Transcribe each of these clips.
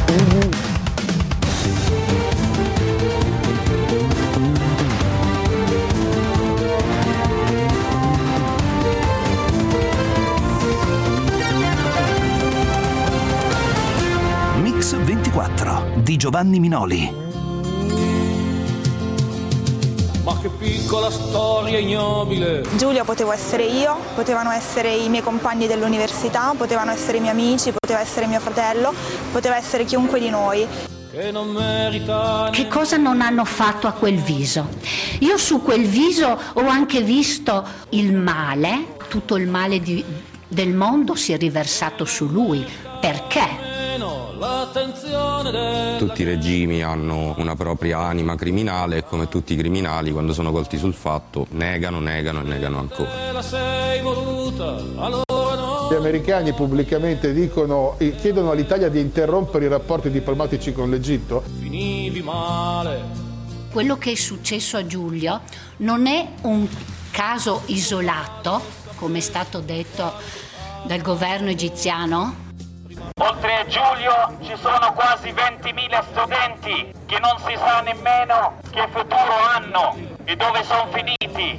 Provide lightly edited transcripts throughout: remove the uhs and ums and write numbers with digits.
Mix 24 di Giovanni Minoli. Ma che piccola storia ignobile. Giulio potevo essere io, potevano essere i miei compagni dell'università, potevano essere i miei amici, poteva essere mio fratello, poteva essere chiunque di noi. Che non merita. Che cosa non hanno fatto a quel viso? Io su quel viso ho anche visto il male, tutto il male del mondo si è riversato su lui. Perché? Tutti i regimi hanno una propria anima criminale e come tutti i criminali quando sono colti sul fatto negano e negano ancora. Gli americani pubblicamente chiedono all'Italia di interrompere i rapporti diplomatici con l'Egitto. Finivi male. Quello che è successo a Giulio non è un caso isolato, come è stato detto dal governo egiziano. Oltre a Giulio ci sono quasi 20.000 studenti che non si sa nemmeno che futuro hanno e dove sono finiti.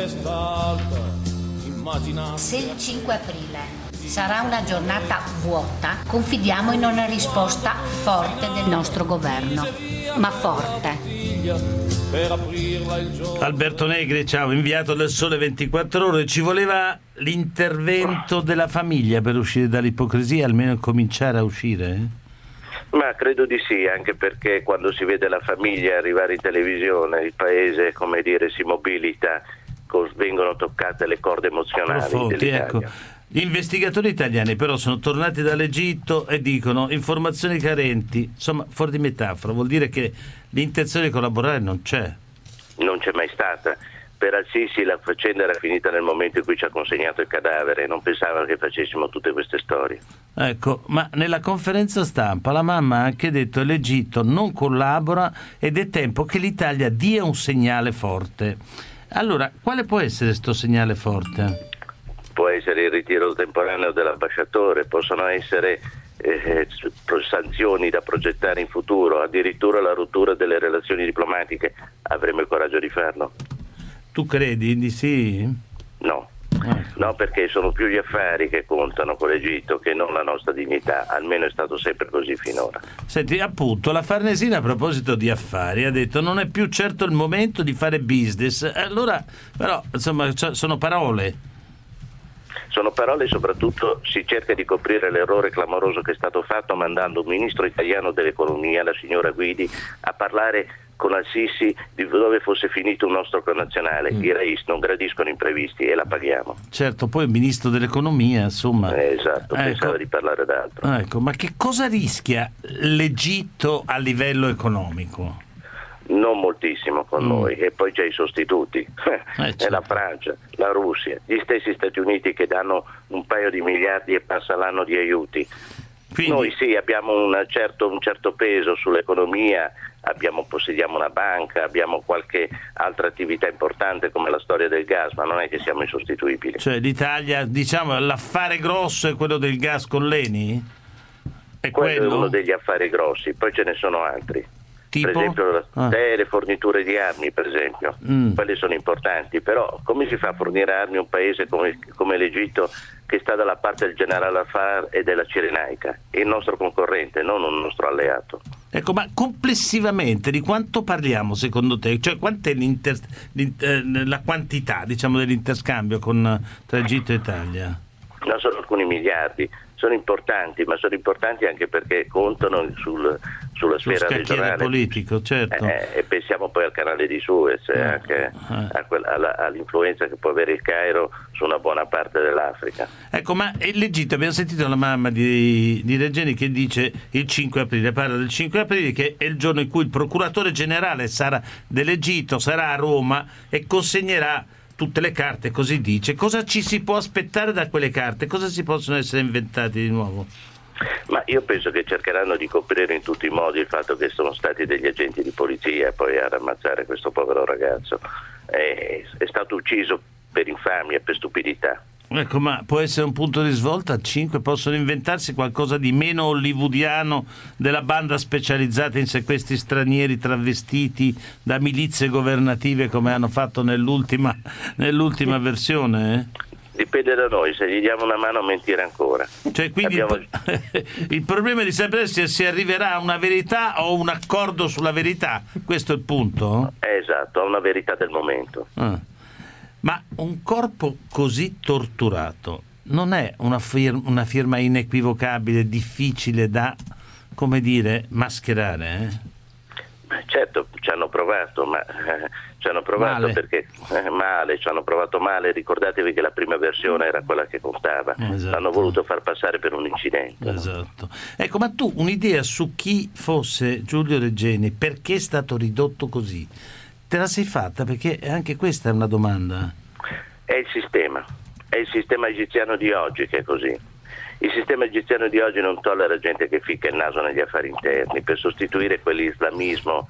Se il 5 aprile sarà una giornata vuota, confidiamo in una risposta forte del nostro governo, ma forte. Alberto Negri, ciao, inviato del Sole 24 Ore. Ci voleva l'intervento della famiglia per uscire dall'ipocrisia, almeno cominciare a uscire? Ma credo di sì, anche perché quando si vede la famiglia arrivare in televisione, il paese, come dire, si mobilita, vengono toccate le corde emozionali dell'Italia. Ecco. Gli investigatori italiani però sono tornati dall'Egitto e dicono informazioni carenti, insomma fuori di metafora, vuol dire che l'intenzione di collaborare non c'è. Non c'è mai stata. Per Al-Sisi la faccenda era finita nel momento in cui ci ha consegnato il cadavere, non pensavano che facessimo tutte queste storie. Ecco, ma nella conferenza stampa la mamma ha anche detto che l'Egitto non collabora ed è tempo che l'Italia dia un segnale forte. Allora, quale può essere questo segnale forte? Può essere il ritiro temporaneo dell'ambasciatore, possono essere sanzioni da progettare in futuro, addirittura la rottura delle relazioni diplomatiche. Avremo il coraggio di farlo? Tu credi di sì? No. No, perché sono più gli affari che contano con l'Egitto che non la nostra dignità, almeno è stato sempre così finora. Senti, appunto, la Farnesina a proposito di affari ha detto non è più certo il momento di fare business. Allora, però, insomma, sono parole. Sono parole e soprattutto si cerca di coprire l'errore clamoroso che è stato fatto mandando un ministro italiano dell'economia, la signora Guidi, a parlare con Al-Sisi di dove fosse finito un nostro connazionale. I RAIS non gradiscono imprevisti e la paghiamo. Certo, poi il ministro dell'economia, insomma. Esatto, pensava di parlare d'altro. Ecco, ma che cosa rischia l'Egitto a livello economico? Non moltissimo con noi, e poi c'è i sostituti, certo. È la Francia, la Russia, gli stessi Stati Uniti che danno un paio di miliardi e passa l'anno di aiuti. Quindi... Noi sì, abbiamo un certo peso sull'economia, possediamo una banca, abbiamo qualche altra attività importante come la storia del gas, ma non è che siamo insostituibili. Cioè l'Italia, diciamo, l'affare grosso è quello del gas con l'ENI? Quello è uno degli affari grossi, poi ce ne sono altri. Tipo? Per esempio le forniture di armi, per esempio, quelle sono importanti, però come si fa a fornire armi a un paese come l'Egitto che sta dalla parte del generale Haftar e della Cirenaica? È il nostro concorrente, non un nostro alleato. Ecco, ma complessivamente di quanto parliamo secondo te? Cioè quant'è la quantità, diciamo, dell'interscambio tra Egitto e Italia? No, sono alcuni miliardi. Sono importanti, ma sono importanti anche perché contano sulla sfera regionale politico, certo. E pensiamo poi al canale di Suez, anche all'influenza che può avere il Cairo su una buona parte dell'Africa. Ecco, ma l'Egitto, abbiamo sentito la mamma di Regeni che dice il 5 aprile, parla del 5 aprile che è il giorno in cui il procuratore generale dell'Egitto sarà a Roma e consegnerà tutte le carte, così dice. Cosa ci si può aspettare da quelle carte? Cosa si possono essere inventati di nuovo? Ma io penso che cercheranno di coprire in tutti i modi il fatto che sono stati degli agenti di polizia poi a rammazzare questo povero ragazzo. È stato ucciso per infamia, per stupidità. Ecco, ma può essere un punto di svolta al 5? Possono inventarsi qualcosa di meno hollywoodiano della banda specializzata in sequestri stranieri travestiti da milizie governative come hanno fatto nell'ultima versione? Dipende da noi, se gli diamo una mano a mentire ancora. Cioè, quindi il problema è di sapere se si arriverà a una verità o un accordo sulla verità. Questo è il punto? Esatto, a una verità del momento. Ma un corpo così torturato non è una firma inequivocabile, difficile da, come dire, mascherare? Certo, ci hanno provato, ma ci hanno provato male. Perché ci hanno provato male. Ricordatevi che la prima versione era quella che contava. Esatto. L'hanno voluto far passare per un incidente. Esatto. Ecco, ma tu un'idea su chi fosse Giulio Regeni, perché è stato ridotto così? Te la sei fatta? Perché anche questa è una domanda. È il sistema egiziano di oggi che è così. Il sistema egiziano di oggi non tollera gente che ficca il naso negli affari interni. Per sostituire quell'islamismo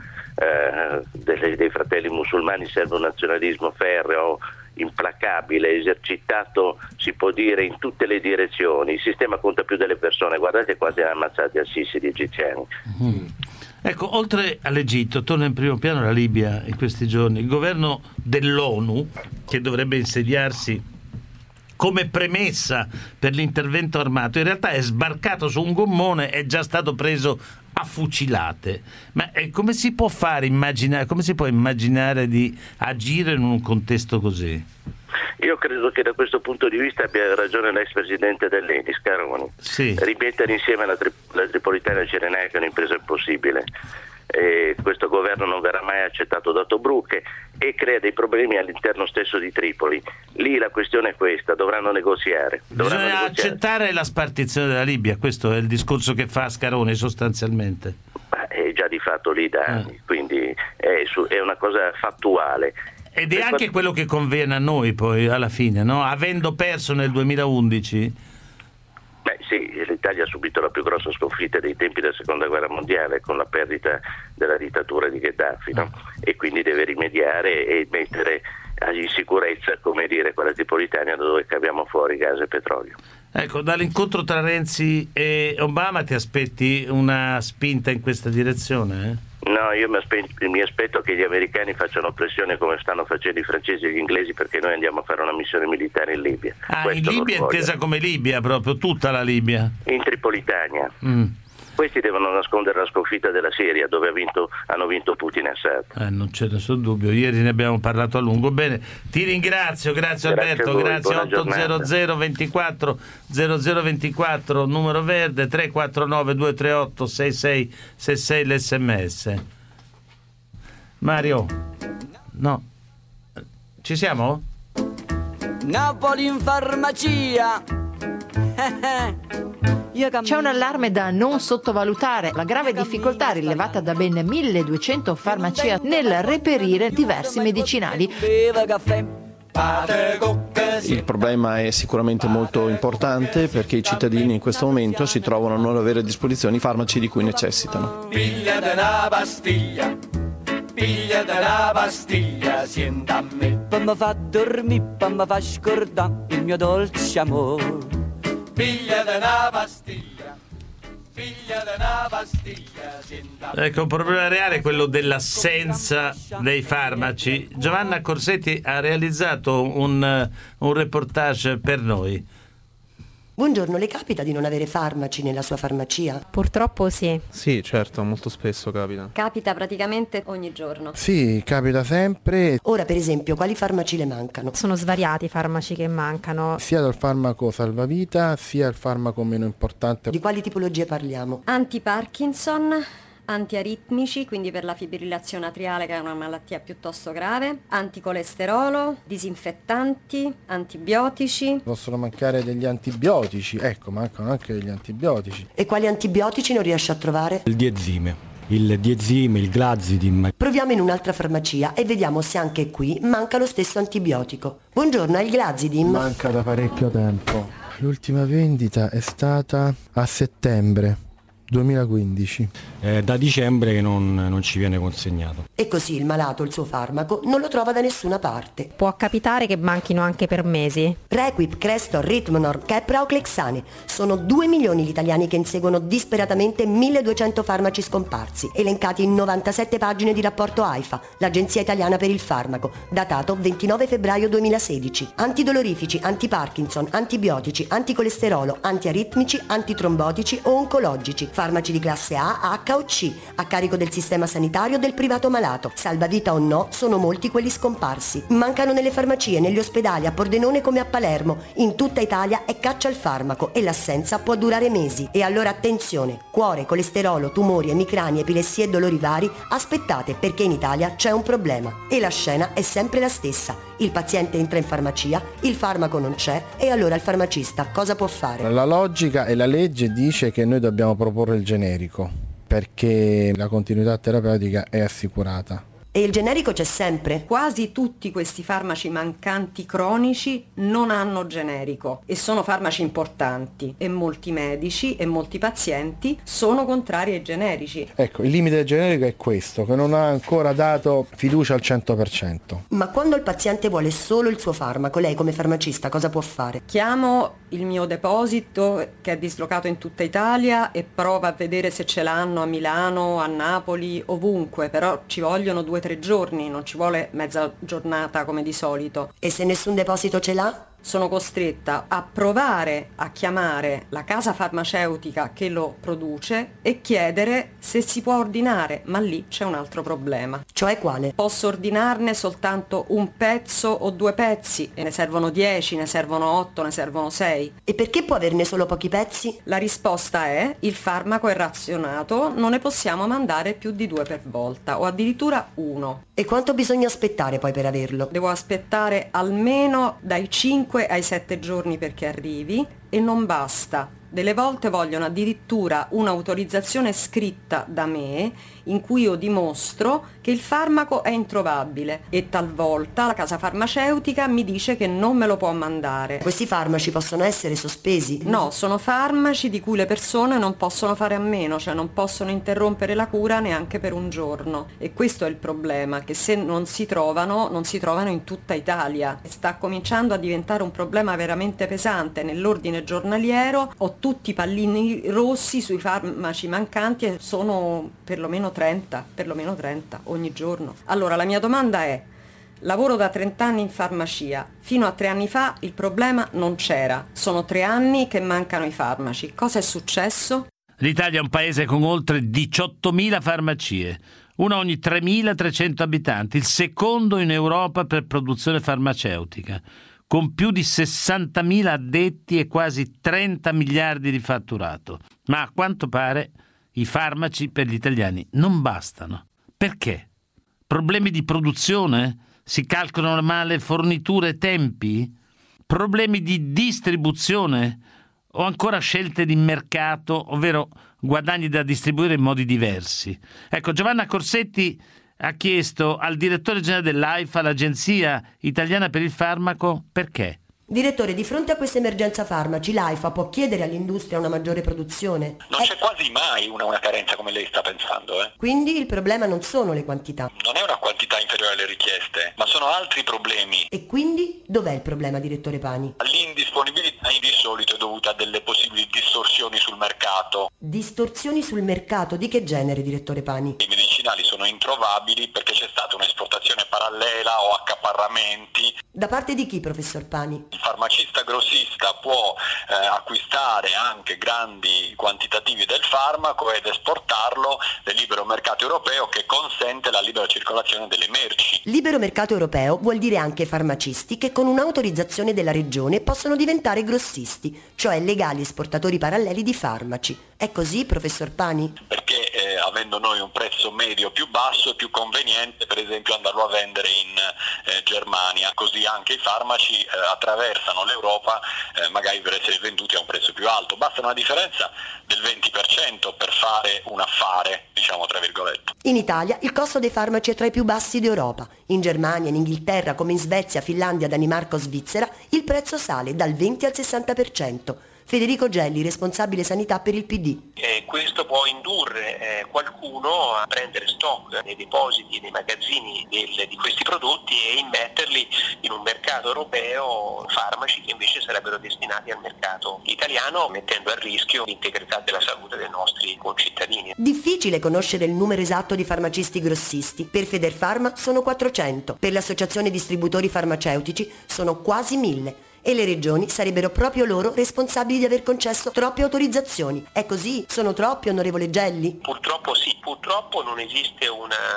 dei fratelli musulmani serve un nazionalismo ferreo, implacabile, esercitato, si può dire, in tutte le direzioni. Il sistema conta più delle persone. Guardate quanti hanno ammazzati al Sisi di egiziani. Ecco, oltre all'Egitto, torna in primo piano la Libia in questi giorni. Il governo dell'ONU, che dovrebbe insediarsi come premessa per l'intervento armato, in realtà è sbarcato su un gommone, è già stato preso a fucilate. Ma come si può immaginare di agire in un contesto così? Io credo che da questo punto di vista abbia ragione l'ex presidente dell'ENI, Scaroni. Sì. Rimettere insieme la Tripolitania e Cirenaica è un'impresa impossibile. Questo governo non verrà mai accettato da Tobruk e crea dei problemi all'interno stesso di Tripoli. Lì la questione è questa: dovranno negoziare. Bisogna accettare la spartizione della Libia, questo è il discorso che fa Scaroni sostanzialmente. È già di fatto lì da anni, quindi è una cosa fattuale. Ed è anche quello che conviene a noi poi alla fine, no? Avendo perso nel 2011. Sì, l'Italia ha subito la più grossa sconfitta dei tempi della seconda guerra mondiale con la perdita della dittatura di Gheddafi, no? E quindi deve rimediare e mettere in sicurezza, come dire, quella Tripolitania dove caviamo fuori gas e petrolio. Ecco, dall'incontro tra Renzi e Obama ti aspetti una spinta in questa direzione? No, io mi aspetto che gli americani facciano pressione come stanno facendo i francesi e gli inglesi, perché noi andiamo a fare una missione militare in Libia. In Libia intesa come Libia, proprio tutta la Libia? In Tripolitania. Questi devono nascondere la sconfitta della Siria, dove hanno vinto Putin e Assad. Non c'è nessun dubbio, ieri ne abbiamo parlato a lungo. Bene, ti ringrazio, grazie Alberto, grazie. 800 24 0024, numero verde, 349 238 6666 l'SMS. Mario, no, ci siamo? Napoli in farmacia. C'è un allarme da non sottovalutare, la grave difficoltà rilevata da ben 1200 farmacie nel reperire diversi medicinali. Il problema è sicuramente molto importante perché i cittadini in questo momento si trovano a non avere a disposizione i farmaci di cui necessitano. Piglia della pastiglia, piglia della pastiglia, sienta a me. Poi mi fa dormire, poi mi fa scordare il mio dolce amore. Piglia della pastiglia, piglia della pastiglia, sienta a me. Ecco, un problema reale è quello dell'assenza dei farmaci. Giovanna Corsetti ha realizzato un reportage per noi. Buongiorno, le capita di non avere farmaci nella sua farmacia? Purtroppo sì. Sì, certo, molto spesso capita. Capita praticamente ogni giorno. Sì, capita sempre. Ora, per esempio, quali farmaci le mancano? Sono svariati i farmaci che mancano. Sia dal farmaco salvavita, sia il farmaco meno importante. Di quali tipologie parliamo? Anti-Parkinson, antiaritmici, quindi per la fibrillazione atriale, che è una malattia piuttosto grave, anticolesterolo, disinfettanti, antibiotici. Possono mancare degli antibiotici, ecco, mancano anche degli antibiotici. E quali antibiotici non riesce a trovare? Il diazime, il glazidim. Proviamo in un'altra farmacia e vediamo se anche qui manca lo stesso antibiotico. Buongiorno, è il glazidim? Manca da parecchio tempo. L'ultima vendita è stata a settembre. 2015. Da dicembre che non ci viene consegnato. E così il malato il suo farmaco non lo trova da nessuna parte. Può capitare che manchino anche per mesi. Requip, Crestor, Ritmonor, Keppra o Clexane. Sono 2 milioni gli italiani che inseguono disperatamente 1200 farmaci scomparsi, elencati in 97 pagine di rapporto AIFA, l'Agenzia Italiana per il Farmaco, datato 29 febbraio 2016. Antidolorifici, antiparkinson, antibiotici, anticolesterolo, antiaritmici, antitrombotici o oncologici, farmaci di classe A, H o C, a carico del sistema sanitario o del privato malato. Salvavita o no, sono molti quelli scomparsi. Mancano nelle farmacie, negli ospedali, a Pordenone come a Palermo. In tutta Italia è caccia al farmaco e l'assenza può durare mesi. E allora attenzione, cuore, colesterolo, tumori, emicranie, epilessie e dolori vari, aspettate, perché in Italia c'è un problema. E la scena è sempre la stessa. Il paziente entra in farmacia, il farmaco non c'è e allora il farmacista cosa può fare? La logica e la legge dice che noi dobbiamo proporre il generico perché la continuità terapeutica è assicurata. E il generico c'è sempre. Quasi tutti questi farmaci mancanti cronici non hanno generico e sono farmaci importanti e molti medici e molti pazienti sono contrari ai generici. Ecco, il limite del generico è questo, che non ha ancora dato fiducia al 100%. Ma quando il paziente vuole solo il suo farmaco, lei come farmacista cosa può fare? Chiamo il mio deposito che è dislocato in tutta Italia e provo a vedere se ce l'hanno a Milano, a Napoli, ovunque, però ci vogliono 2 o 3 giorni, non ci vuole mezza giornata come di solito. E se nessun deposito ce l'ha? Sono costretta a provare a chiamare la casa farmaceutica che lo produce e chiedere se si può ordinare, ma lì c'è un altro problema. Cioè quale? Posso ordinarne soltanto un pezzo o 2 pezzi e ne servono 10, ne servono 8, ne servono 6. E perché può averne solo pochi pezzi? La risposta è: il farmaco è razionato, non ne possiamo mandare più di 2 per volta o addirittura 1. E quanto bisogna aspettare poi per averlo? Devo aspettare almeno dai 5 ai 7 giorni perché arrivi e non basta. Delle volte vogliono addirittura un'autorizzazione scritta da me in cui io dimostro che il farmaco è introvabile e talvolta la casa farmaceutica mi dice che non me lo può mandare. Questi farmaci possono essere sospesi? No, sono farmaci di cui le persone non possono fare a meno, cioè non possono interrompere la cura neanche per un giorno. E questo è il problema, che se non si trovano in tutta Italia. E sta cominciando a diventare un problema veramente pesante. Nell'ordine giornaliero ho tutti i pallini rossi sui farmaci mancanti e sono perlomeno 30 ogni giorno. Allora la mia domanda è: lavoro da 30 anni in farmacia, fino a 3 anni fa il problema non c'era, sono 3 anni che mancano i farmaci, cosa è successo? L'Italia è un paese con oltre 18.000 farmacie, una ogni 3.300 abitanti, il secondo in Europa per produzione farmaceutica, con più di 60.000 addetti e quasi 30 miliardi di fatturato. Ma a quanto pare i farmaci per gli italiani non bastano. Perché? Problemi di produzione? Si calcolano male forniture e tempi? Problemi di distribuzione? O ancora scelte di mercato, ovvero guadagni da distribuire in modi diversi? Ecco, Giovanna Corsetti ha chiesto al direttore generale dell'AIFA, l'Agenzia Italiana per il Farmaco, perché. Direttore, di fronte a questa emergenza farmaci, l'AIFA può chiedere all'industria una maggiore produzione? Non c'è quasi mai una carenza come lei sta pensando. Quindi il problema non sono le quantità. Non è una quantità inferiore alle richieste, ma sono altri problemi. E quindi dov'è il problema, direttore Pani? L'indisponibilità di solito è dovuta a delle possibili distorsioni sul mercato. Distorsioni sul mercato? Di che genere, direttore Pani? I medicinali sono introvabili perché c'è stata un'esportazione parallela o accaparramenti. Da parte di chi, professor Pani? Il farmacista grossista può acquistare anche grandi quantitativi del farmaco ed esportarlo nel libero mercato europeo che consente la libera circolazione delle merci. Libero mercato europeo vuol dire anche farmacisti che con un'autorizzazione della regione possono diventare grossisti, cioè legali esportatori paralleli di farmaci. È così, professor Pani? Perché avendo noi un prezzo medio più basso è più conveniente per esempio andarlo a vendere in Germania, così anche i farmaci attraversano l'Europa magari per essere venduti a un prezzo più alto. Basta una differenza del 20% per fare un affare, diciamo tra virgolette. In Italia il costo dei farmaci è tra i più bassi d'Europa. In Germania, in Inghilterra, come in Svezia, Finlandia, Danimarca o Svizzera, il prezzo sale dal 20 al 60%. Federico Gelli, responsabile sanità per il PD. Questo può indurre qualcuno a prendere stock nei depositi, nei magazzini di questi prodotti e immetterli in un mercato europeo, farmaci che invece sarebbero destinati al mercato italiano, mettendo a rischio l'integrità della salute dei nostri concittadini. Difficile conoscere il numero esatto di farmacisti grossisti. Per Federfarma sono 400, per l'Associazione Distributori Farmaceutici sono quasi 1000. E le regioni sarebbero proprio loro responsabili di aver concesso troppe autorizzazioni. È così? Sono troppi, onorevole Gelli? Purtroppo sì, purtroppo non esiste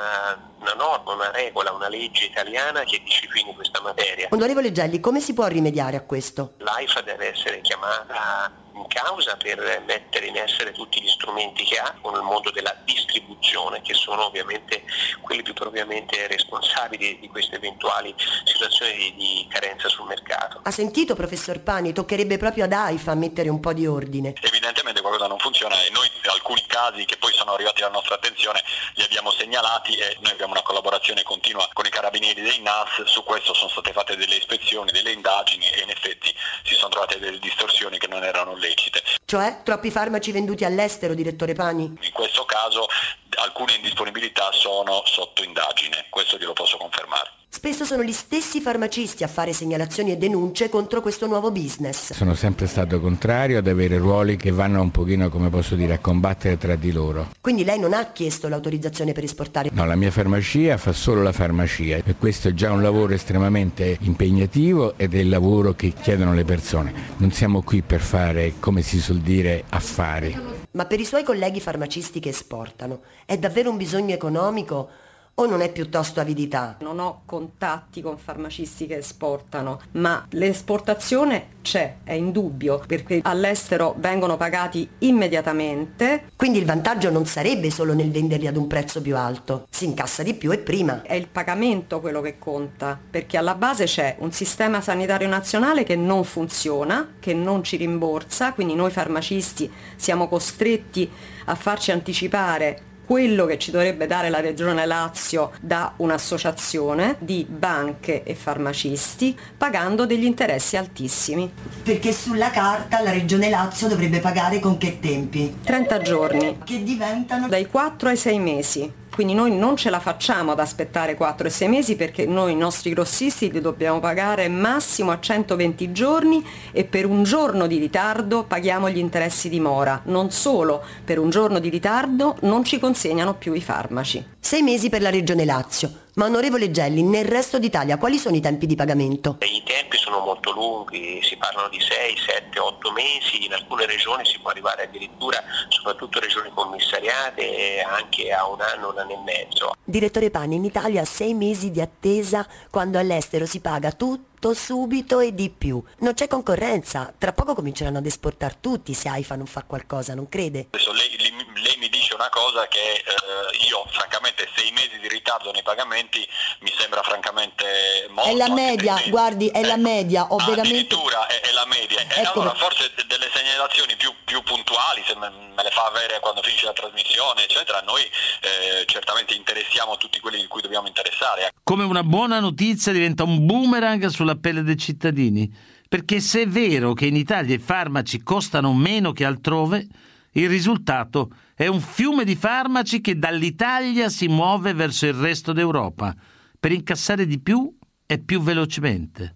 una norma, una regola, una legge italiana che disciplini questa materia. Onorevole Gelli, come si può rimediare a questo? L'AIFA deve essere chiamata in causa per mettere in essere tutti gli strumenti che ha con il mondo della distribuzione, che sono ovviamente quelli più propriamente responsabili di queste eventuali situazioni di carenza sul mercato. Ha sentito, professor Pani? Toccherebbe proprio ad AIFA mettere un po' di ordine. Evidentemente qualcosa non funziona e noi alcuni casi che poi sono arrivati alla nostra attenzione li abbiamo segnalati e noi abbiamo una collaborazione continua con i carabinieri dei NAS. Su questo sono state fatte delle ispezioni, delle indagini e in effetti si sono trovate delle distorsioni che non erano lecite. Cioè, troppi farmaci venduti all'estero, direttore Pani? In questo caso alcune indisponibilità sono sotto indagine, questo glielo posso confermare. Spesso sono gli stessi farmacisti a fare segnalazioni e denunce contro questo nuovo business. Sono sempre stato contrario ad avere ruoli che vanno un pochino, come posso dire, a combattere tra di loro. Quindi lei non ha chiesto l'autorizzazione per esportare? No, la mia farmacia fa solo la farmacia e questo è già un lavoro estremamente impegnativo ed è il lavoro che chiedono le persone. Non siamo qui per fare, come si suol dire, affari. Ma per i suoi colleghi farmacisti che esportano, è davvero un bisogno economico? O non è piuttosto avidità? Non ho contatti con farmacisti che esportano, ma l'esportazione c'è, è indubbio, perché all'estero vengono pagati immediatamente. Quindi il vantaggio non sarebbe solo nel venderli ad un prezzo più alto, si incassa di più e prima. È il pagamento quello che conta, perché alla base c'è un sistema sanitario nazionale che non funziona, che non ci rimborsa, quindi noi farmacisti siamo costretti a farci anticipare quello che ci dovrebbe dare la Regione Lazio da un'associazione di banche e farmacisti, pagando degli interessi altissimi. Perché sulla carta la Regione Lazio dovrebbe pagare con che tempi? 30 giorni. Che diventano? Dai 4 ai 6 mesi. Quindi noi non ce la facciamo ad aspettare 4 e 6 mesi perché noi i nostri grossisti li dobbiamo pagare massimo a 120 giorni e per un giorno di ritardo paghiamo gli interessi di mora. Non solo, per un giorno di ritardo non ci consegnano più i farmaci. 6 mesi per la Regione Lazio. Ma onorevole Gelli, nel resto d'Italia quali sono i tempi di pagamento? I tempi sono molto lunghi, si parlano di 6, 7, 8 mesi, in alcune regioni si può arrivare addirittura, soprattutto regioni commissariate, anche a un anno e mezzo. Direttore Pani, in Italia 6 mesi di attesa quando all'estero si paga tutto subito e di più. Non c'è concorrenza, tra poco cominceranno ad esportare tutti se AIFA non fa qualcosa, non crede? Adesso lei mi dice una cosa che io francamente 6 mesi di ritardo nei pagamenti mi sembra francamente molto. È la media, guardi, è la media, ho veramente... Addirittura è la media. E ecco, allora forse delle segnalazioni più puntuali, se me le fa avere quando finisce la trasmissione, eccetera, noi certamente interessiamo tutti quelli di cui dobbiamo interessare. Come una buona notizia diventa un boomerang sulla pelle dei cittadini, perché se è vero che in Italia i farmaci costano meno che altrove, il risultato è un fiume di farmaci che dall'Italia si muove verso il resto d'Europa per incassare di più e più velocemente.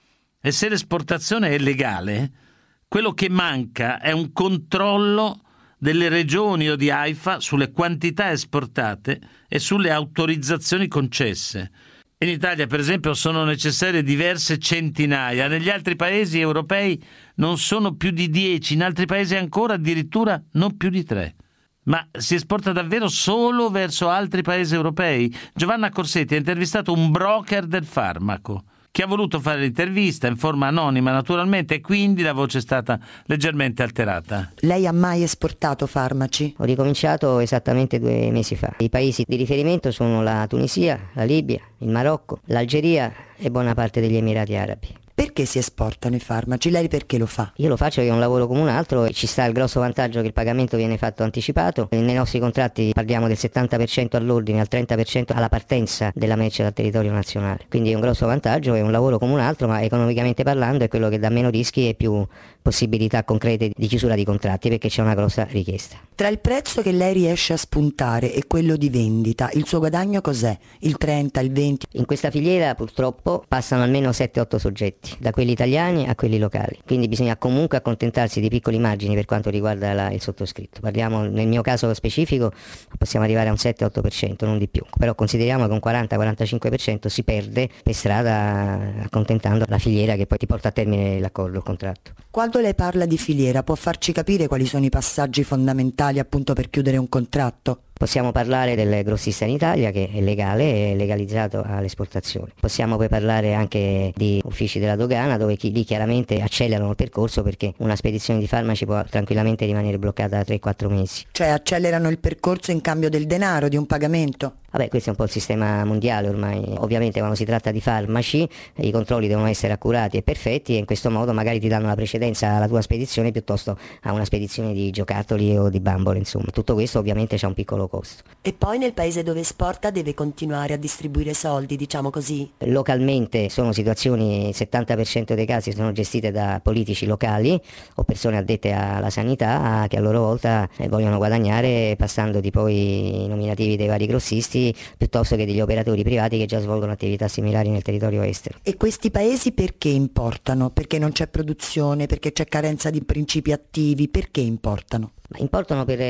E se l'esportazione è legale, quello che manca è un controllo delle regioni o di AIFA sulle quantità esportate e sulle autorizzazioni concesse. In Italia, per esempio, sono necessarie diverse centinaia, negli altri paesi europei non sono più di 10, in altri paesi ancora addirittura non più di 3. Ma si esporta davvero solo verso altri paesi europei? Giovanna Corsetti ha intervistato un broker del farmaco che ha voluto fare l'intervista in forma anonima naturalmente e quindi la voce è stata leggermente alterata. Lei ha mai esportato farmaci? Ho ricominciato esattamente 2 mesi fa. I paesi di riferimento sono la Tunisia, la Libia, il Marocco, l'Algeria e buona parte degli Emirati Arabi. Perché si esportano i farmaci? Lei perché lo fa? Io lo faccio perché è un lavoro come un altro e ci sta il grosso vantaggio che il pagamento viene fatto anticipato. Nei nostri contratti parliamo del 70% all'ordine, al 30% alla partenza della merce dal territorio nazionale. Quindi è un grosso vantaggio, è un lavoro come un altro, ma economicamente parlando è quello che dà meno rischi e più possibilità concrete di chiusura di contratti, perché c'è una grossa richiesta. Tra il prezzo che lei riesce a spuntare e quello di vendita, il suo guadagno cos'è? Il 30, il 20? In questa filiera purtroppo passano almeno 7-8 soggetti, da quelli italiani a quelli locali, quindi bisogna comunque accontentarsi di piccoli margini per quanto riguarda il sottoscritto. Parliamo, nel mio caso specifico, possiamo arrivare a un 7-8%, non di più, però consideriamo che un 40-45% si perde per strada accontentando la filiera che poi ti porta a termine l'accordo, il contratto. Quando lei parla di filiera, può farci capire quali sono i passaggi fondamentali appunto per chiudere un contratto? Possiamo parlare del grossista in Italia, che è legale, è legalizzato all'esportazione. Possiamo poi parlare anche di uffici della dogana, dove lì chiaramente accelerano il percorso, perché una spedizione di farmaci può tranquillamente rimanere bloccata 3-4 mesi. Cioè accelerano il percorso in cambio del denaro, di un pagamento? Vabbè, questo è un po' il sistema mondiale ormai. Ovviamente quando si tratta di farmaci i controlli devono essere accurati e perfetti, e in questo modo magari ti danno la precedenza alla tua spedizione piuttosto a una spedizione di giocattoli o di bambole, insomma. Tutto questo ovviamente c'ha un piccolo costo. E poi nel paese dove esporta deve continuare a distribuire soldi, diciamo così? Localmente sono situazioni, il 70% dei casi sono gestite da politici locali o persone addette alla sanità che a loro volta vogliono guadagnare passando di poi i nominativi dei vari grossisti piuttosto che degli operatori privati che già svolgono attività similari nel territorio estero. E questi paesi perché importano? Perché non c'è produzione, perché c'è carenza di principi attivi, perché importano? Ma importano per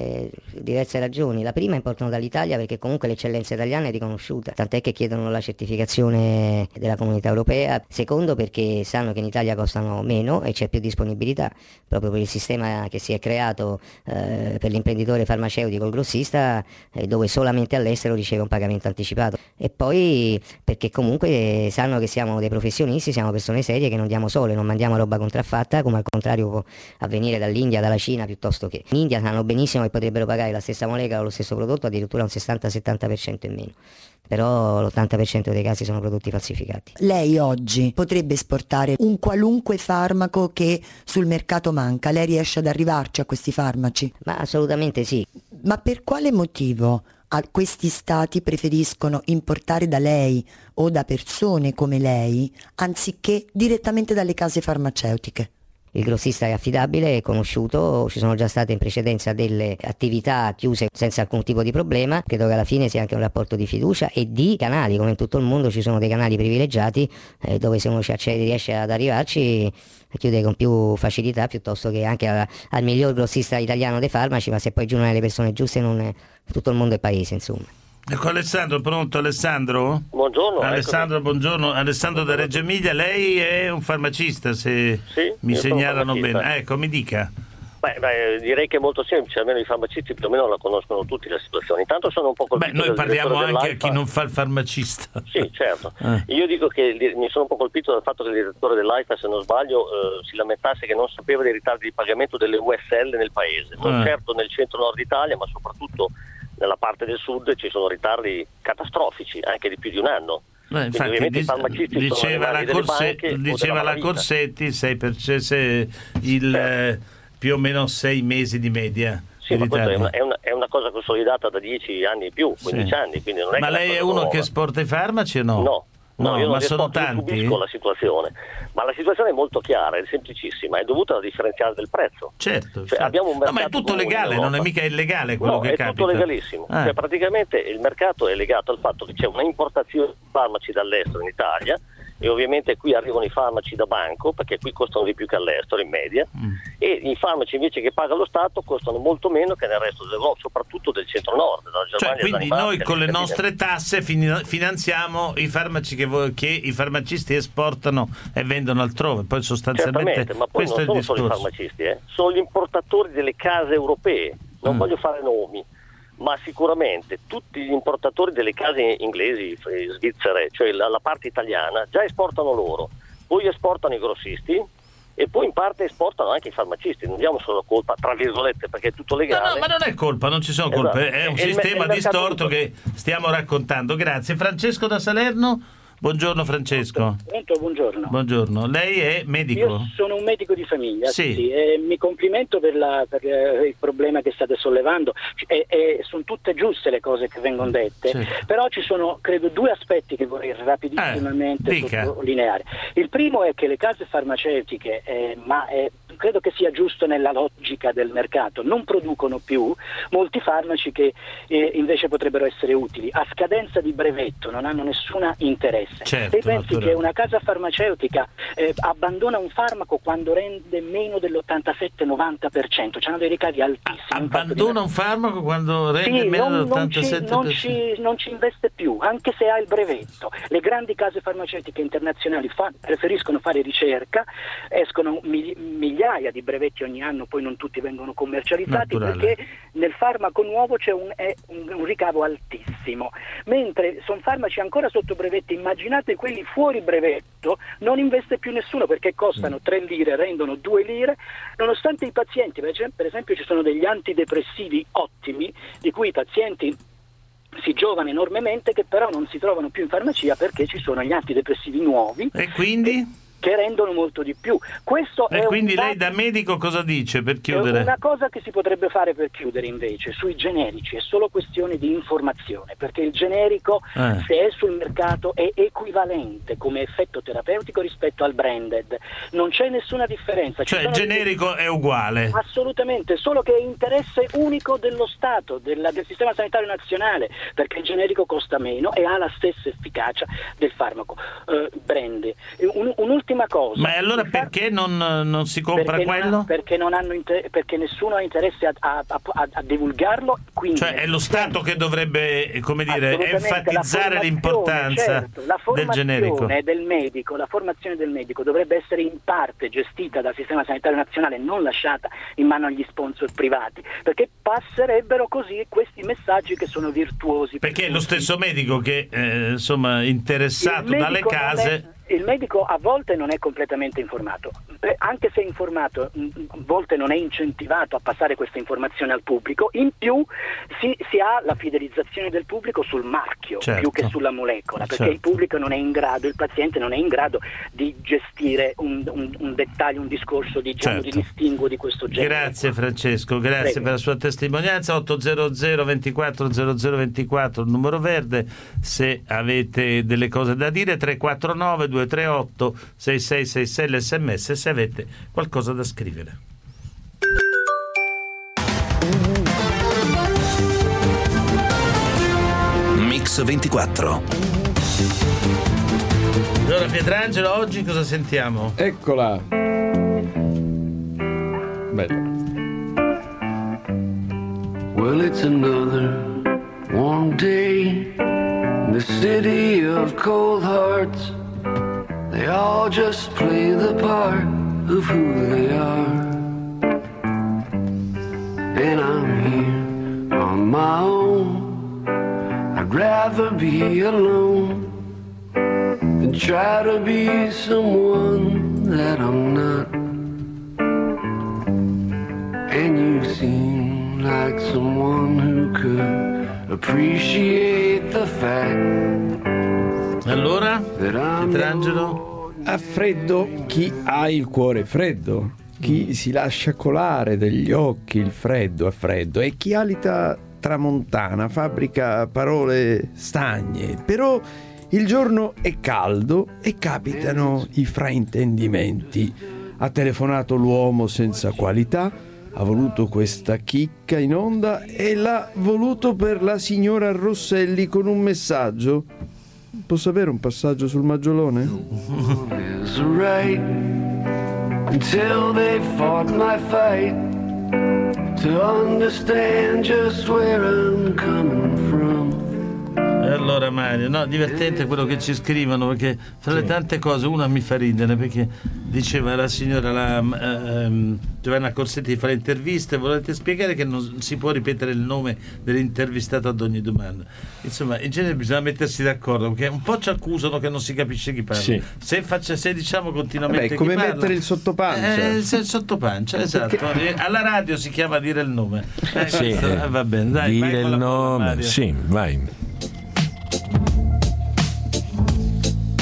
diverse ragioni. La prima, importano dall'Italia perché comunque l'eccellenza italiana è riconosciuta, tant'è che chiedono la certificazione della Comunità Europea. Secondo, perché sanno che in Italia costano meno e c'è più disponibilità, proprio per il sistema che si è creato per l'imprenditore farmaceutico, il grossista, dove solamente all'estero riceve un pagamento anticipato. E poi perché comunque sanno che siamo dei professionisti, siamo persone serie, che non diamo sole, non mandiamo roba contraffatta, come al contrario può avvenire dall'India, dalla Cina, piuttosto che in India sanno benissimo che potrebbero pagare la stessa molecola o lo stesso prodotto addirittura un 60-70% in meno, però l'80% dei casi sono prodotti falsificati. Lei oggi potrebbe esportare un qualunque farmaco che sul mercato manca, lei riesce ad arrivarci a questi farmaci? Ma assolutamente sì. Ma per quale motivo questi stati preferiscono importare da lei o da persone come lei anziché direttamente dalle case farmaceutiche? Il grossista è affidabile, è conosciuto, ci sono già state in precedenza delle attività chiuse senza alcun tipo di problema. Credo che alla fine sia anche un rapporto di fiducia e di canali, come in tutto il mondo ci sono dei canali privilegiati dove se uno ci accede, riesce ad arrivarci, chiude con più facilità piuttosto che anche al miglior grossista italiano dei farmaci, ma se poi giungono le persone giuste tutto il mondo è paese, insomma. Ecco Alessandro, pronto Alessandro? Buongiorno. Alessandro, eccomi. Buongiorno. Alessandro da Reggio Emilia, lei è un farmacista, se sì, mi segnalano bene. Ecco, mi dica. Beh, direi che è molto semplice, almeno i farmacisti più o meno la conoscono tutti la situazione. Intanto sono un po' colpito. Noi parliamo anche a chi non fa il farmacista. Sì, certo. Io dico che mi sono un po' colpito dal fatto che il direttore dell'AIFA, se non sbaglio, si lamentasse che non sapeva dei ritardi di pagamento delle USL nel paese. Non certo nel centro-nord Italia, ma soprattutto nella parte del sud ci sono ritardi catastrofici, anche di più di un anno. Infatti diceva la Corsetti 6%, più o meno 6 mesi di media. Sì, ma questa è una cosa consolidata da 10 anni in più, 15 anni. Quindi non è ma lei è uno nuova. Che esporta i farmaci o no? No, io non ma sono tanti? Subisco la situazione, ma la situazione è molto chiara, è semplicissima, è dovuta alla differenziale del prezzo. Certo, cioè, abbiamo un mercato ma è tutto legale, non è mica illegale quello che capita. No, è tutto legalissimo. Cioè, praticamente il mercato è legato al fatto che c'è una importazione di farmaci dall'estero in Italia, e ovviamente qui arrivano i farmaci da banco, perché qui costano di più che all'estero in media, e i farmaci invece che paga lo Stato costano molto meno che nel resto dell'Europa, soprattutto del centro-nord, dalla Germania. Cioè, quindi noi con le nostre tasse finanziamo i farmaci che i farmacisti esportano e vendono altrove, poi sostanzialmente certamente, ma poi non sono solo i farmacisti, sono gli importatori delle case europee, non voglio fare nomi, ma sicuramente tutti gli importatori delle case inglesi, svizzere, cioè la parte italiana, già esportano loro, poi esportano i grossisti e poi in parte esportano anche i farmacisti. Non diamo solo colpa, tra virgolette, perché è tutto legale. No, ma non è colpa, non ci sono colpe, è un sistema distorto che stiamo raccontando. Grazie. Francesco da Salerno, Buongiorno Francesco. Pronto, buongiorno. Buongiorno. Lei è medico? Io sono un medico di famiglia, sì. Mi complimento per il problema che state sollevando. Sono tutte giuste le cose che vengono dette, certo. Però ci sono, credo, due aspetti che vorrei rapidissimamente sottolineare. Il primo è che le case farmaceutiche, credo che sia giusto nella logica del mercato, non producono più molti farmaci che invece potrebbero essere utili. A scadenza di brevetto non hanno nessuna interesse. Certo, se pensi che una casa farmaceutica abbandona un farmaco quando rende meno dell'87-90%, c'hanno dei ricavi altissimi. Abbandona un farmaco quando rende meno dell'87%? Non ci investe più, anche se ha il brevetto. Le grandi case farmaceutiche internazionali preferiscono fare ricerca, escono migliaia di brevetti ogni anno, poi non tutti vengono commercializzati. Naturale. Perché nel farmaco nuovo c'è un ricavo altissimo, mentre sono farmaci ancora sotto brevetto. Immaginate quelli fuori brevetto, non investe più nessuno perché costano 3 lire, rendono 2 lire, nonostante i pazienti, per esempio ci sono degli antidepressivi ottimi di cui i pazienti si giovano enormemente, che però non si trovano più in farmacia perché ci sono gli antidepressivi nuovi. E quindi? Che rendono molto di più. Questo e quindi lei da medico cosa dice per chiudere? Una cosa che si potrebbe fare per chiudere invece sui generici è solo questione di informazione, perché il generico se è sul mercato è equivalente come effetto terapeutico rispetto al branded, non c'è nessuna differenza. Cioè il generico è uguale? Assolutamente, solo che è interesse unico dello Stato, del sistema sanitario nazionale, perché il generico costa meno e ha la stessa efficacia del farmaco brand. Un'ultima cosa. Ma allora perché non si compra quello? Perché nessuno ha interesse a divulgarlo. Quindi cioè è lo Stato che dovrebbe, come dire, enfatizzare l'importanza del generico. La formazione del medico dovrebbe essere in parte gestita dal sistema sanitario nazionale, non lasciata in mano agli sponsor privati, perché passerebbero così questi messaggi che sono virtuosi. Perché è lo stesso medico che interessato dalle case. Il medico a volte non è completamente informato, anche se è informato, a volte non è incentivato a passare questa informazione al pubblico. In più si ha la fidelizzazione del pubblico sul marchio, certo, più che sulla molecola, perché il pubblico non è in grado, il paziente non è in grado di gestire un dettaglio, un discorso di distinguo di questo genere. Grazie Francesco, grazie per la sua testimonianza. 800 24 0024 il numero verde, se avete delle cose da dire. 349 238 6666 l'SMS se avete qualcosa da scrivere. Mix 24. Allora Pietrangelo, oggi cosa sentiamo? Eccola. Bello. Well, it's another warm day in the city of cold hearts. They all just play the part of who they are. And I'm here on my own. I'd rather be alone than try to be someone that I'm not. And you seem like someone who could appreciate the fact. Allora, Pietrangelo? Ha freddo chi ha il cuore freddo, chi si lascia colare dagli occhi il freddo a freddo, e chi alita tramontana fabbrica parole stagne. Però il giorno è caldo e capitano i fraintendimenti. Ha telefonato l'uomo senza qualità, ha voluto questa chicca in onda e l'ha voluto per la signora Rosselli con un messaggio. Posso avere un passaggio sul maggiolone? Until they fought my fight to understand just where I'm coming from. Allora Mario, no, divertente quello che ci scrivono, perché fra le tante cose una mi fa ridere, perché diceva la signora Giovanna Corsetti fa le interviste, volete spiegare che non si può ripetere il nome dell'intervistato ad ogni domanda. Insomma, in genere bisogna mettersi d'accordo, perché un po' ci accusano che non si capisce chi parla. Sì. Se diciamo continuamente chi come parla, mettere il sottopancia. Il sottopancia, esatto. Perché alla radio si chiama dire il nome. Va bene, dai, dire il nome. Sì, vai.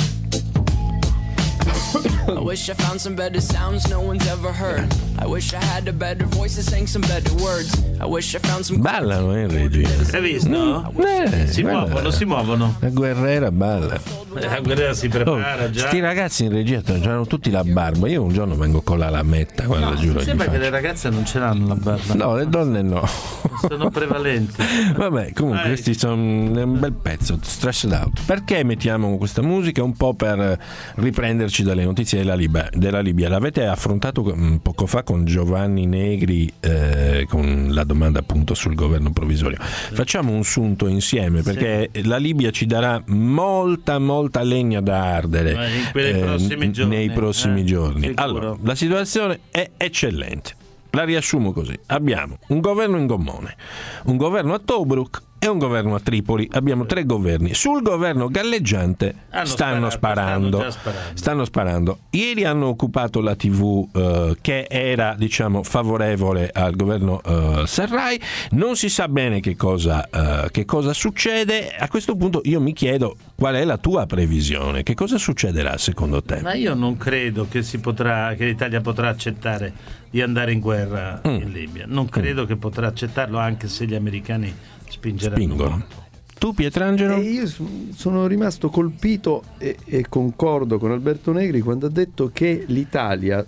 wish I found some better sounds no one's ever heard. I wish I had a better voice that sang some better words. I wish I found some... Ballano in regia. Hai visto? Si muovono. La guerriera balla. La guerriera si prepara già. Sti ragazzi in regia hanno tutti la barba. Io un giorno vengo con la lametta, guarda, giuro. Sembra che le ragazze non ce l'hanno la barba. No, le donne no. Sono prevalenti. Vabbè, comunque questi sono un bel pezzo, Stressed Out. Perché mettiamo questa musica? Un po' per riprenderci dalle notizie della Libia. L'avete affrontato poco fa con Giovanni Negri, con la domanda appunto sul governo provvisorio. Facciamo un sunto insieme, perché la Libia ci darà molta legna da ardere nei prossimi giorni. Allora, la situazione è eccellente. La riassumo così: abbiamo un governo in gommone, un governo a Tobruk e un governo a Tripoli. Abbiamo 3 governi. Sul governo galleggiante stanno sparando. Ieri hanno occupato la TV che era, diciamo, favorevole al governo Sarraj. Non si sa bene che cosa succede. A questo punto io mi chiedo: qual è la tua previsione? Che cosa succederà secondo te? Ma io non credo che l'Italia potrà accettare di andare in guerra in Libia. Non credo che potrà accettarlo, anche se gli americani spingono. Tu, Pietrangelo? Io sono rimasto colpito e concordo con Alberto Negri quando ha detto che l'Italia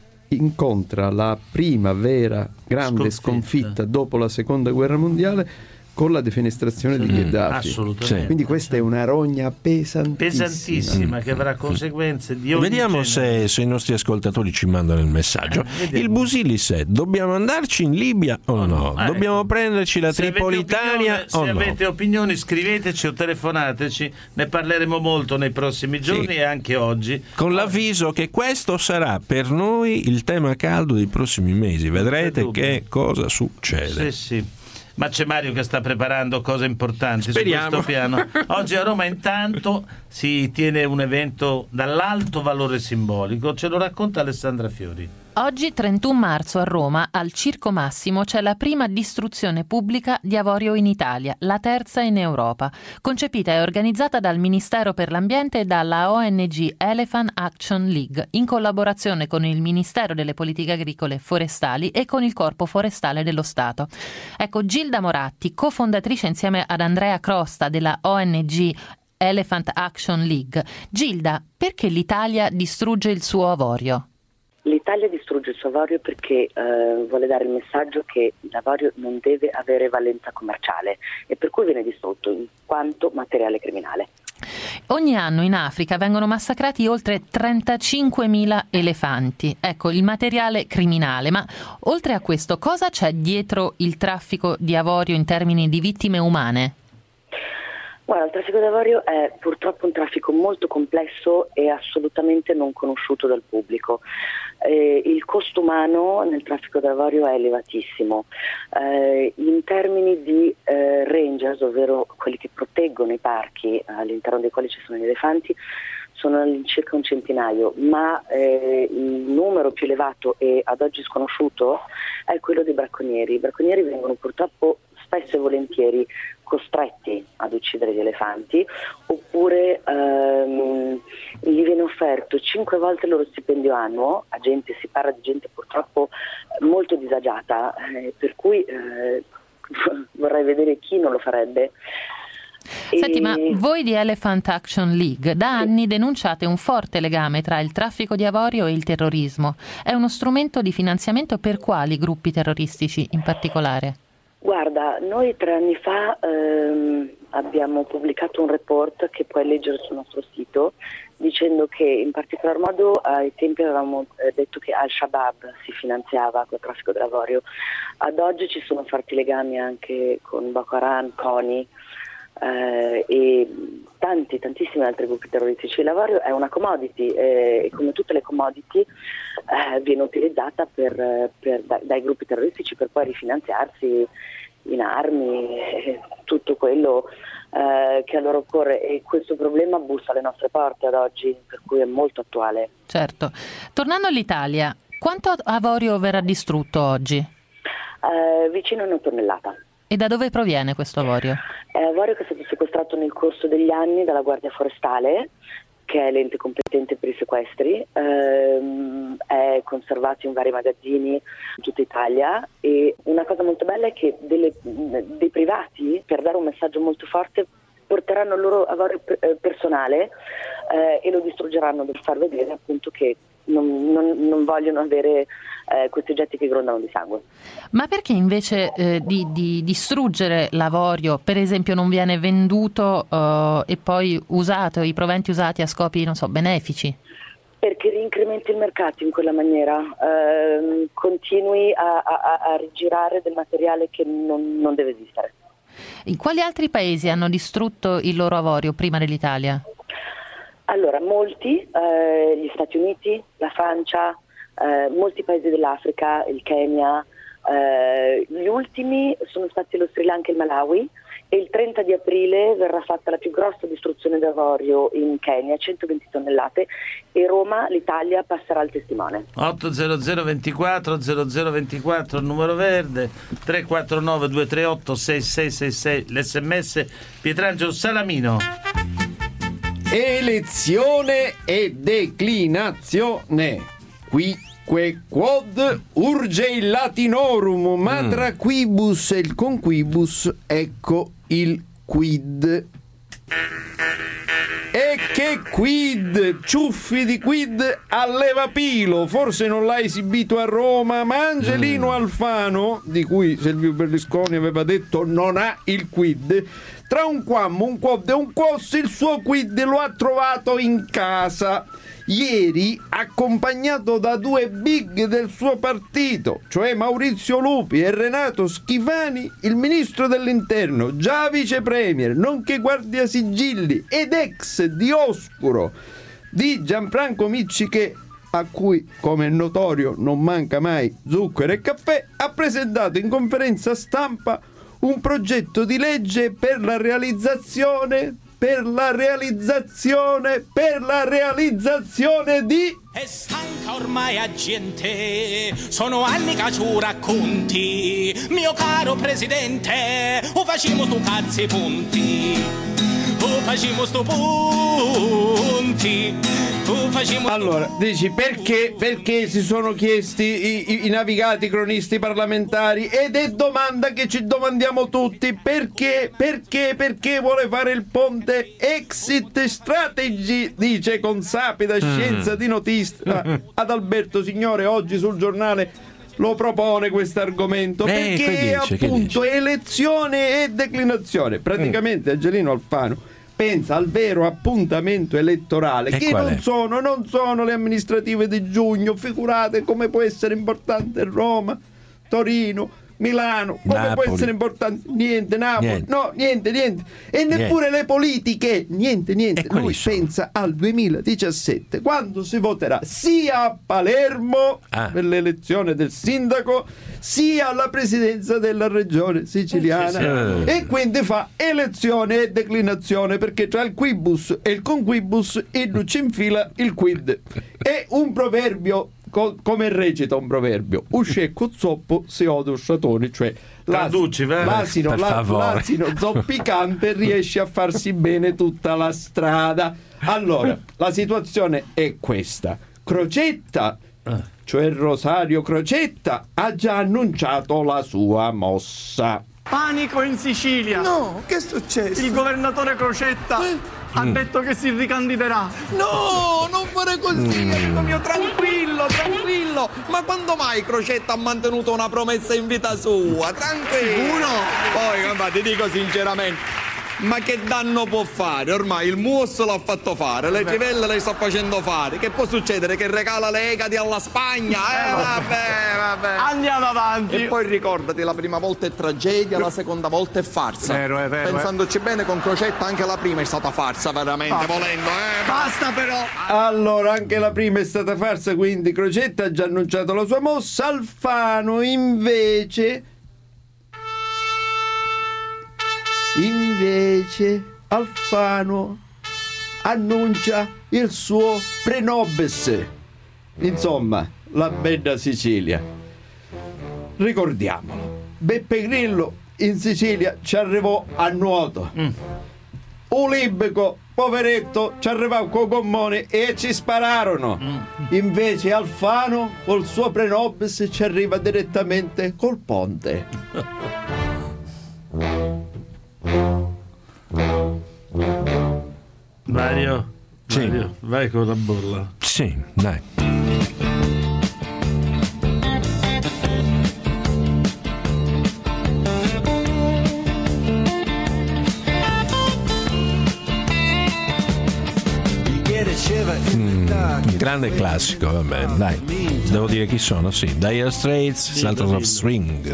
incontra la prima vera grande sconfitta dopo la seconda guerra mondiale con la defenestrazione di Gheddafi. Assolutamente. Quindi questa è una rogna pesantissima che avrà conseguenze di ogni Vediamo genere. se i nostri ascoltatori ci mandano il messaggio. Il Busilis: dobbiamo andarci in Libia o no? Dobbiamo prenderci la Tripolitania o no? Se avete opinioni, scriveteci o telefonateci, ne parleremo molto nei prossimi giorni e anche oggi, con l'avviso che questo sarà per noi il tema caldo dei prossimi mesi. Vedrete che cosa succede. Sì. Ma c'è Mario che sta preparando cose importanti. Speriamo. Su questo piano. Oggi a Roma intanto si tiene un evento dall'alto valore simbolico. Ce lo racconta Alessandra Fiori. Oggi, 31 marzo, a Roma, al Circo Massimo, c'è la prima distruzione pubblica di avorio in Italia, la terza in Europa. Concepita e organizzata dal Ministero per l'Ambiente e dalla ONG Elephant Action League, in collaborazione con il Ministero delle Politiche Agricole e Forestali e con il Corpo Forestale dello Stato. Ecco, Gilda Moratti, cofondatrice insieme ad Andrea Crosta della ONG Elephant Action League. Gilda, perché l'Italia distrugge il suo avorio? L'Italia distrugge il suo avorio perché vuole dare il messaggio che l'avorio non deve avere valenza commerciale e per cui viene distrutto in quanto materiale criminale. Ogni anno in Africa vengono massacrati oltre 35.000 elefanti. Ecco, il materiale criminale. Ma oltre a questo, cosa c'è dietro il traffico di avorio in termini di vittime umane? Guarda, il traffico d'avorio è purtroppo un traffico molto complesso e assolutamente non conosciuto dal pubblico. Il costo umano nel traffico d'avorio è elevatissimo. In termini di rangers, ovvero quelli che proteggono i parchi all'interno dei quali ci sono gli elefanti, sono all'incirca un centinaio, ma il numero più elevato e ad oggi sconosciuto è quello dei bracconieri. I bracconieri vengono purtroppo spesso e volentieri costretti ad uccidere gli elefanti, oppure gli viene offerto 5 volte il loro stipendio annuo. Si parla di gente purtroppo molto disagiata, per cui vorrei vedere chi non lo farebbe. Senti, ma voi di Elephant Action League da anni denunciate un forte legame tra il traffico di avorio e il terrorismo. È uno strumento di finanziamento per quali gruppi terroristici in particolare? Guarda, noi 3 anni fa abbiamo pubblicato un report che puoi leggere sul nostro sito, dicendo che in particolar modo ai tempi avevamo detto che Al-Shabaab si finanziava col traffico dell'avorio. Ad oggi ci sono forti legami anche con Boko Haram, CONI e tantissimi altri gruppi terroristici. L'avorio è una commodity e come tutte le commodity viene utilizzata dai gruppi terroristici per poi rifinanziarsi in armi e tutto quello che a loro occorre, e questo problema bussa alle nostre porte ad oggi, per cui è molto attuale. Certo. Tornando all'Italia, quanto avorio verrà distrutto oggi? Vicino a 1 tonnellata. E da dove proviene questo avorio? È avorio che è stato sequestrato nel corso degli anni dalla Guardia Forestale che è l'ente competente per i sequestri, è conservato in vari magazzini in tutta Italia, e una cosa molto bella è che dei privati, per dare un messaggio molto forte, porteranno il loro avorio personale e lo distruggeranno per far vedere appunto che non vogliono avere questi oggetti che grondano di sangue. Ma perché invece di distruggere l'avorio, per esempio, non viene venduto e poi usato, i proventi usati a scopi, non so, benefici? Perché rincrementi il mercato in quella maniera, continui a rigirare del materiale che non deve esistere. In quali altri paesi hanno distrutto il loro avorio prima dell'Italia? Allora, molti, gli Stati Uniti, la Francia, molti paesi dell'Africa, il Kenya, gli ultimi sono stati lo Sri Lanka e il Malawi, e il 30 di aprile verrà fatta la più grossa distruzione d'avorio in Kenya, 120 tonnellate, e Roma, l'Italia, passerà al testimone. 800 24 0024 il numero verde, 349 238 6666 l'SMS. Pietrangelo Salamino. Elezione e declinazione. Quique quod urge il latinorum, ma tra quibus e il conquibus ecco il quid. E che quid, ciuffi di quid all'Evapilo, forse non l'ha esibito a Roma, ma Angelino Alfano, di cui Silvio Berlusconi aveva detto non ha il quid, tra un quam, un quod e un quos, il suo quid lo ha trovato in casa. Ieri, accompagnato da due big del suo partito, cioè Maurizio Lupi e Renato Schifani, il ministro dell'Interno, già vice premier, nonché guardiasigilli ed ex dioscuro di Gianfranco Micciche, a cui, come è notorio, non manca mai zucchero e caffè, ha presentato in conferenza stampa un progetto di legge per la realizzazione di... È stanca ormai a gente, sono anni che ci racconti, mio caro presidente, o facciamo sto cazzi punti, o facciamo sto punti. Allora, dici perché si sono chiesti i navigati cronisti parlamentari, ed è domanda che ci domandiamo tutti: perché vuole fare il ponte? Exit strategy, dice con sapida scienza di notista ad Alberto Signore oggi sul Giornale. Lo propone questo argomento perché appunto elezione e declinazione. Praticamente Angelino Alfano pensa al vero appuntamento elettorale, che non sono le amministrative di giugno. Figurate come può essere importante Roma, Torino, Milano, come Napoli. può essere importante niente, Napoli, niente. E neppure le politiche, niente. Lui pensa al 2017, quando si voterà sia a Palermo per l'elezione del sindaco, sia alla presidenza della regione siciliana. E quindi fa elezione e declinazione, perché tra il quibus e il conquibus ci infila il quid. È un proverbio, come recita un proverbio: uscecco zoppo se odo sciatoni, cioè l'asino zoppicante riesce a farsi bene tutta la strada. Allora, la situazione è questa: Crocetta, cioè Rosario Crocetta, ha già annunciato la sua mossa. Panico in Sicilia. No, che è successo? Il governatore Crocetta ha detto che si ricandiderà. No, non fare così, amico mio, tranquillo. Ma quando mai Crocetta ha mantenuto una promessa in vita sua? Tranquillo. Sicuro? Poi, guarda, ti dico sinceramente, ma che danno può fare? Ormai il MUOS l'ha fatto fare, le trivelle le sta facendo fare. Che può succedere? Che regala le Egadi alla Spagna? Vabbè. Andiamo avanti. E poi ricordati, la prima volta è tragedia, la seconda volta è farsa. Vero. Pensandoci bene, con Crocetta anche la prima è stata farsa, veramente, volendo. Basta però. Allora, anche la prima è stata farsa, quindi Crocetta ha già annunciato la sua mossa. Alfano invece Alfano annuncia il suo prenobis. Insomma, la bella Sicilia. Ricordiamolo, Beppe Grillo in Sicilia ci arrivò a nuoto. Libico, poveretto, ci arrivava con gommoni e ci spararono. Invece Alfano col suo Prenobis ci arriva direttamente col ponte. Mario, vai con la bolla. Sì, dai. Grande classico, va bene, dai. Devo dire chi sono, sì. Dire Straits, Sultans of Swing.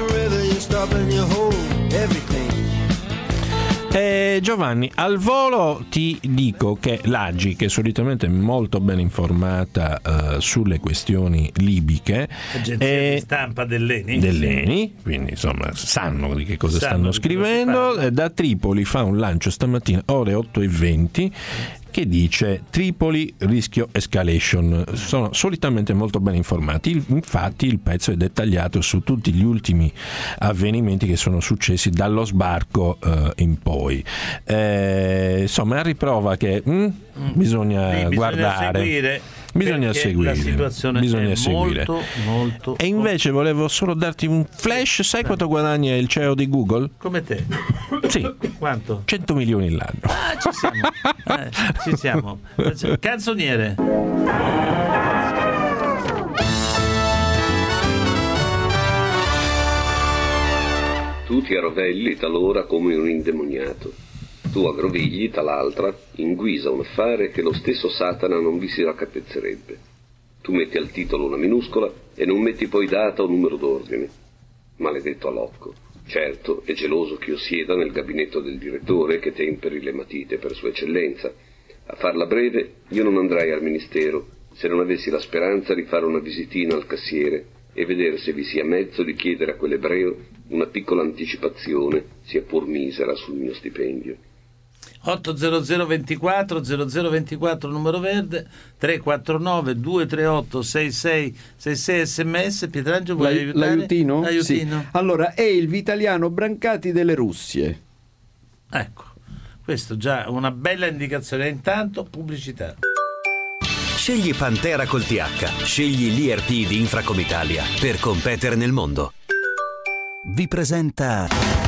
Giovanni, al volo ti dico che l'Agi, che solitamente è molto ben informata sulle questioni libiche, agenzia di stampa dell'ENI, quindi insomma sanno di che cosa stanno scrivendo, da Tripoli fa un lancio stamattina ore 8:20 che dice Tripoli rischio escalation. Sono solitamente molto ben informati, infatti il pezzo è dettagliato su tutti gli ultimi avvenimenti che sono successi dallo sbarco in poi. Insomma, è a riprova che bisogna guardare, bisogna seguire, la situazione bisogna è seguire. molto e invece volevo solo darti un flash. Sai quanto guadagna il CEO di Google? Come te? Sì. Quanto? 100 milioni l'anno. Ci siamo. Canzoniere. Tu ti arrovelli talora come un indemoniato. Tu aggrovigli tal'altra in guisa un affare che lo stesso Satana non vi si raccapezzerebbe. Tu metti al titolo una minuscola e non metti poi data o numero d'ordine. Maledetto Alocco. Certo, è geloso che io sieda nel gabinetto del direttore che temperi le matite per sua eccellenza. A farla breve, io non andrei al ministero se non avessi la speranza di fare una visitina al cassiere e vedere se vi sia mezzo di chiedere a quell'ebreo una piccola anticipazione, sia pur misera, sul mio stipendio. 800 24 0024 numero verde, 349 238 6666 sms. Pietrangelo, vuoi aiutare? L'aiutino? Sì. Allora, è il Vitaliano Brancati delle Russie. Ecco, questo già una bella indicazione. Intanto pubblicità. Scegli Pantera col TH, scegli l'IRP di Infracom Italia per competere nel mondo. Vi presenta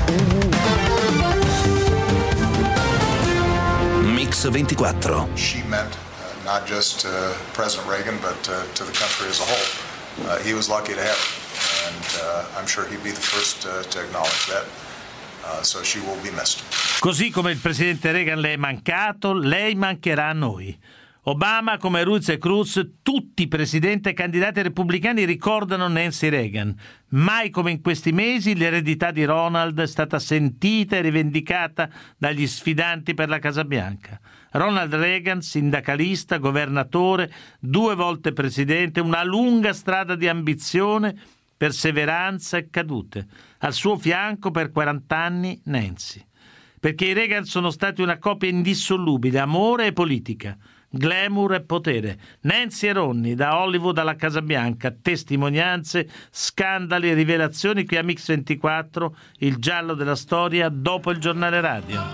Mix 24. She meant not just to President Reagan, but to the country as a whole. He was lucky to have her, and I'm sure he'd be the first to acknowledge that. So she will be missed. Così come il presidente Reagan le è mancato, lei mancherà a noi. Obama, come Ruiz e Cruz, tutti i presidenti e candidati repubblicani ricordano Nancy Reagan. Mai come in questi mesi l'eredità di Ronald è stata sentita e rivendicata dagli sfidanti per la Casa Bianca. Ronald Reagan, sindacalista, governatore, 2 volte presidente, una lunga strada di ambizione, perseveranza e cadute. Al suo fianco per 40 anni Nancy. Perché i Reagan sono stati una coppia indissolubile, amore e politica. Glamour e potere. Nancy e Ronnie, da Hollywood alla Casa Bianca, testimonianze, scandali e rivelazioni qui a Mix 24, il giallo della storia dopo il giornale radio.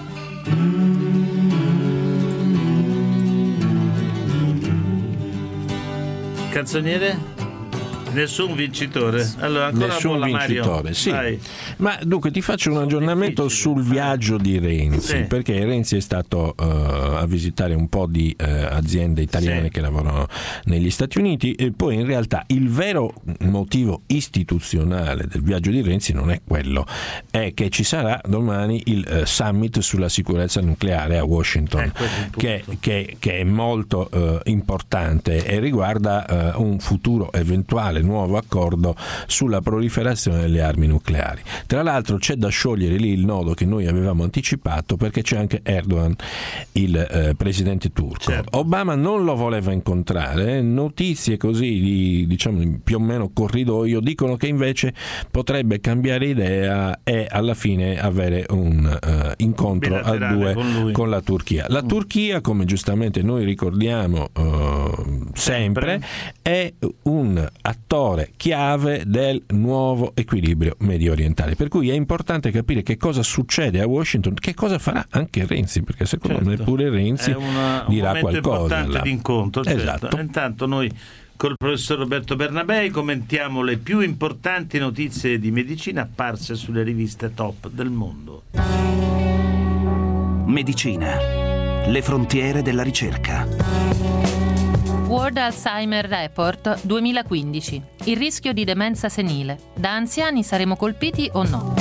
Canzoniere? Nessun vincitore. Allora, ancora nessun vincitore, Mario. sì. Vai. Ma dunque ti faccio un aggiornamento sul viaggio di Renzi, Sì. perché Renzi è stato a visitare un po' di aziende italiane che lavorano negli Stati Uniti, e poi in realtà il vero motivo istituzionale del viaggio di Renzi non è quello, è che ci sarà domani il summit sulla sicurezza nucleare a Washington, che è molto importante e riguarda un futuro eventuale nuovo accordo sulla proliferazione delle armi nucleari. Tra l'altro c'è da sciogliere lì il nodo che noi avevamo anticipato, perché c'è anche Erdogan, il presidente turco. Obama non lo voleva incontrare, notizie così diciamo più o meno corridoio dicono che invece potrebbe cambiare idea e alla fine avere un incontro a due con la Turchia. La Turchia, come giustamente noi ricordiamo, sempre, è un attore chiave del nuovo equilibrio medio orientale, per cui è importante capire che cosa succede a Washington, che cosa farà anche Renzi, perché secondo me pure Renzi dirà qualcosa. È un momento importante di incontro, certo. Esatto. Intanto noi col professor Roberto Bernabei commentiamo le più importanti notizie di medicina apparse sulle riviste top del mondo. Medicina, le frontiere della ricerca. World Alzheimer Report 2015. Il rischio di demenza senile. Da anziani saremo colpiti o no?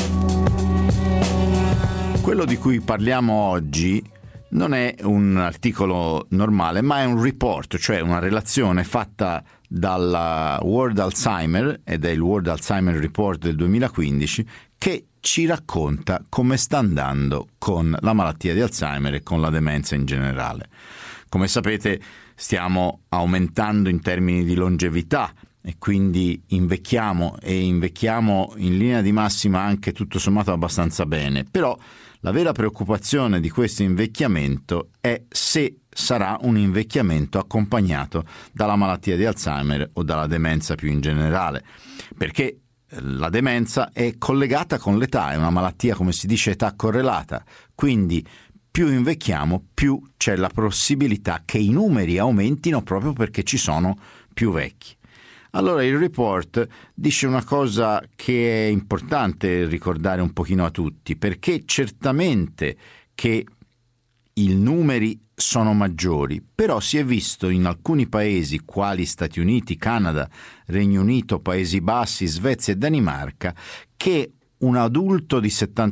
Quello di cui parliamo oggi non è un articolo normale, ma è un report, cioè una relazione fatta dalla World Alzheimer, ed è il World Alzheimer Report del 2015, che ci racconta come sta andando con la malattia di Alzheimer e con la demenza in generale. Come sapete, stiamo aumentando in termini di longevità e quindi invecchiamo in linea di massima anche tutto sommato abbastanza bene, però la vera preoccupazione di questo invecchiamento è se sarà un invecchiamento accompagnato dalla malattia di Alzheimer o dalla demenza più in generale, perché la demenza è collegata con l'età, è una malattia, come si dice, età correlata, quindi più invecchiamo più c'è la possibilità che i numeri aumentino proprio perché ci sono più vecchi. Allora il report dice una cosa che è importante ricordare un pochino a tutti, perché certamente che i numeri sono maggiori, però si è visto in alcuni paesi quali Stati Uniti, Canada, Regno Unito, Paesi Bassi, Svezia e Danimarca che un adulto di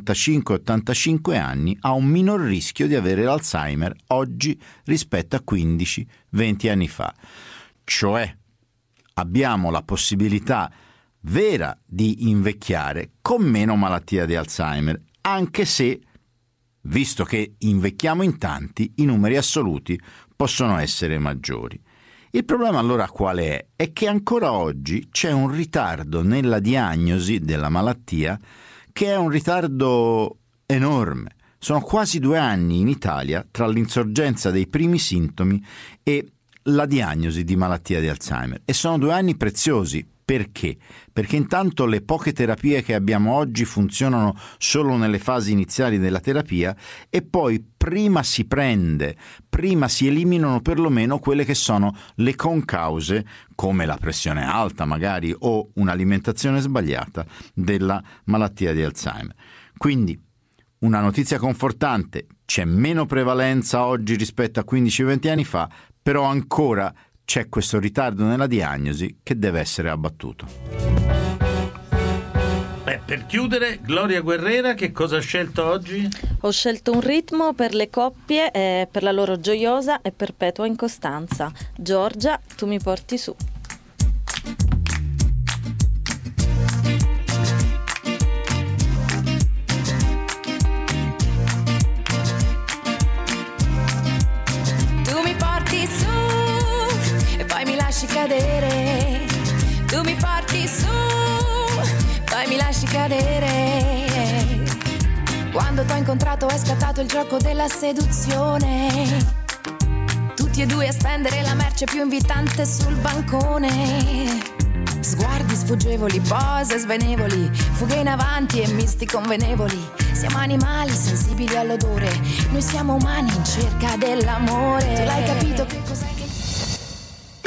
75-85 anni ha un minor rischio di avere l'Alzheimer oggi rispetto a 15-20 anni fa. Cioè abbiamo la possibilità vera di invecchiare con meno malattia di Alzheimer, anche se, visto che invecchiamo in tanti, i numeri assoluti possono essere maggiori. Il problema allora qual è? È che ancora oggi c'è un ritardo nella diagnosi della malattia che è un ritardo enorme. Sono quasi 2 anni in Italia tra l'insorgenza dei primi sintomi e la diagnosi di malattia di Alzheimer, e sono 2 anni preziosi. Perché? Perché intanto le poche terapie che abbiamo oggi funzionano solo nelle fasi iniziali della terapia e poi prima si eliminano perlomeno quelle che sono le concause, come la pressione alta magari o un'alimentazione sbagliata, della malattia di Alzheimer. Quindi una notizia confortante: c'è meno prevalenza oggi rispetto a 15-20 anni fa, però ancora c'è questo ritardo nella diagnosi che deve essere abbattuto. Per chiudere, Gloria Guerrera, che cosa ha scelto oggi? Ho scelto un ritmo per le coppie e per la loro gioiosa e perpetua incostanza. Giorgia, tu mi porti su. Cadere, tu mi porti su, poi mi lasci cadere. Quando t'ho incontrato è scattato il gioco della seduzione, tutti e due a spendere la merce più invitante sul bancone. Sguardi sfuggevoli, pose svenevoli, fughe in avanti e misti convenevoli. Siamo animali sensibili all'odore, noi siamo umani in cerca dell'amore. Tu l'hai capito